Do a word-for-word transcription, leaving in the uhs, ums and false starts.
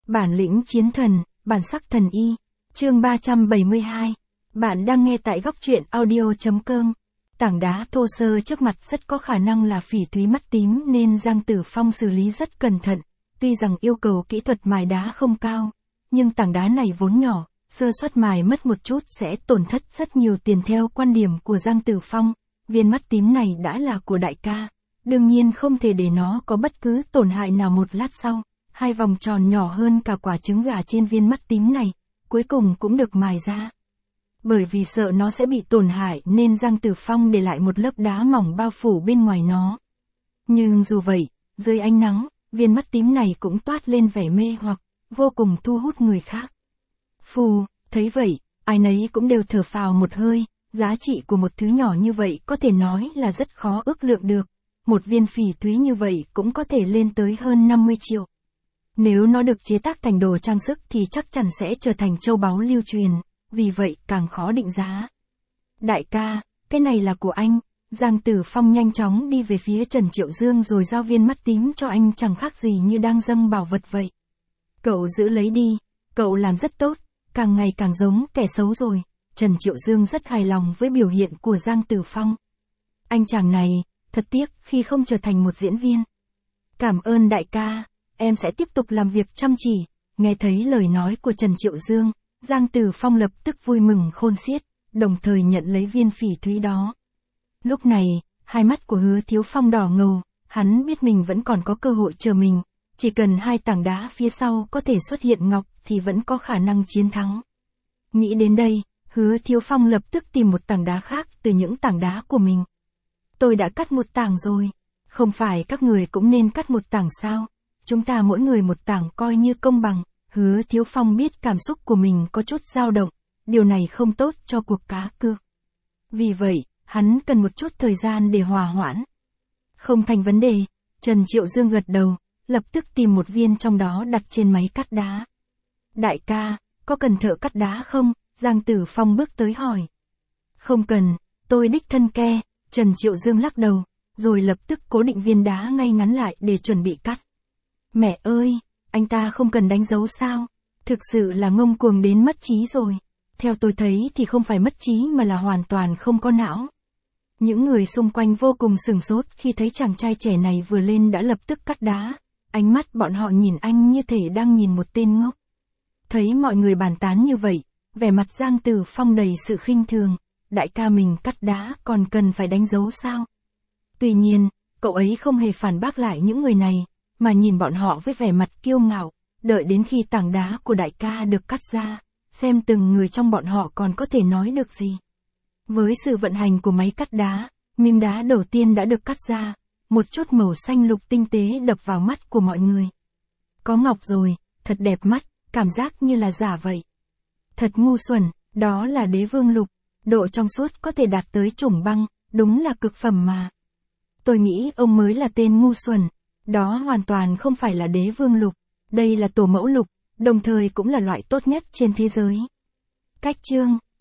Bản lĩnh chiến thần, bản sắc thần y. Chương ba trăm bảy mươi hai. Bạn đang nghe tại góc truyện audio chấm com. Tảng đá thô sơ trước mặt rất có khả năng là phỉ thúy mắt tím nên Giang Tử Phong xử lý rất cẩn thận. Tuy rằng yêu cầu kỹ thuật mài đá không cao, nhưng tảng đá này vốn nhỏ, sơ suất mài mất một chút sẽ tổn thất rất nhiều tiền. Theo quan điểm của Giang Tử Phong, viên mắt tím này đã là của đại ca, đương nhiên không thể để nó có bất cứ tổn hại nào. Một lát sau, hai vòng tròn nhỏ hơn cả quả trứng gà trên viên mắt tím này, cuối cùng cũng được mài ra. Bởi vì sợ nó sẽ bị tổn hại nên Giang Tử Phong để lại một lớp đá mỏng bao phủ bên ngoài nó. Nhưng dù vậy, dưới ánh nắng, viên mắt tím này cũng toát lên vẻ mê hoặc, vô cùng thu hút người khác. Phù, thấy vậy, ai nấy cũng đều thở phào một hơi, giá trị của một thứ nhỏ như vậy có thể nói là rất khó ước lượng được. Một viên phỉ thúy như vậy cũng có thể lên tới hơn năm mươi triệu. Nếu nó được chế tác thành đồ trang sức thì chắc chắn sẽ trở thành châu báu lưu truyền, vì vậy càng khó định giá. Đại ca, cái này là của anh. Giang Tử Phong nhanh chóng đi về phía Trần Triệu Dương rồi giao viên mắt tím cho anh, chẳng khác gì như đang dâng bảo vật vậy. Cậu giữ lấy đi, cậu làm rất tốt, càng ngày càng giống kẻ xấu rồi. Trần Triệu Dương rất hài lòng với biểu hiện của Giang Tử Phong. Anh chàng này, thật tiếc khi không trở thành một diễn viên. Cảm ơn đại ca, em sẽ tiếp tục làm việc chăm chỉ. Nghe thấy lời nói của Trần Triệu Dương, Giang Tử Phong lập tức vui mừng khôn xiết, đồng thời nhận lấy viên phỉ thúy đó. Lúc này, hai mắt của Hứa Thiếu Phong đỏ ngầu, hắn biết mình vẫn còn có cơ hội chờ mình, chỉ cần hai tảng đá phía sau có thể xuất hiện ngọc thì vẫn có khả năng chiến thắng. Nghĩ đến đây, Hứa Thiếu Phong lập tức tìm một tảng đá khác từ những tảng đá của mình. Tôi đã cắt một tảng rồi, không phải các người cũng nên cắt một tảng sao? Chúng ta mỗi người một tảng coi như công bằng. Hứa Thiếu Phong biết cảm xúc của mình có chút dao động, điều này không tốt cho cuộc cá cược. Vì vậy, hắn cần một chút thời gian để hòa hoãn. Không thành vấn đề, Trần Triệu Dương gật đầu, lập tức tìm một viên trong đó đặt trên máy cắt đá. Đại ca, có cần thợ cắt đá không? Giang Tử Phong bước tới hỏi. Không cần, tôi đích thân ke. Trần Triệu Dương lắc đầu, rồi lập tức cố định viên đá ngay ngắn lại để chuẩn bị cắt. Mẹ ơi, anh ta không cần đánh dấu sao? Thực sự là ngông cuồng đến mất trí rồi. Theo tôi thấy thì không phải mất trí mà là hoàn toàn không có não. Những người xung quanh vô cùng sửng sốt khi thấy chàng trai trẻ này vừa lên đã lập tức cắt đá. Ánh mắt bọn họ nhìn anh như thể đang nhìn một tên ngốc. Thấy mọi người bàn tán như vậy, vẻ mặt Giang Tử Phong đầy sự khinh thường. Đại ca mình cắt đá còn cần phải đánh dấu sao? Tuy nhiên, cậu ấy không hề phản bác lại những người này, mà nhìn bọn họ với vẻ mặt kiêu ngạo, đợi đến khi tảng đá của đại ca được cắt ra, xem từng người trong bọn họ còn có thể nói được gì. Với sự vận hành của máy cắt đá, miếng đá đầu tiên đã được cắt ra, một chút màu xanh lục tinh tế đập vào mắt của mọi người. Có ngọc rồi, thật đẹp mắt, cảm giác như là giả vậy. Thật ngu xuẩn, đó là đế vương lục, độ trong suốt có thể đạt tới chủng băng, đúng là cực phẩm mà. Tôi nghĩ ông mới là tên ngu xuẩn, đó hoàn toàn không phải là đế vương lục, đây là tổ mẫu lục, đồng thời cũng là loại tốt nhất trên thế giới. Cách chương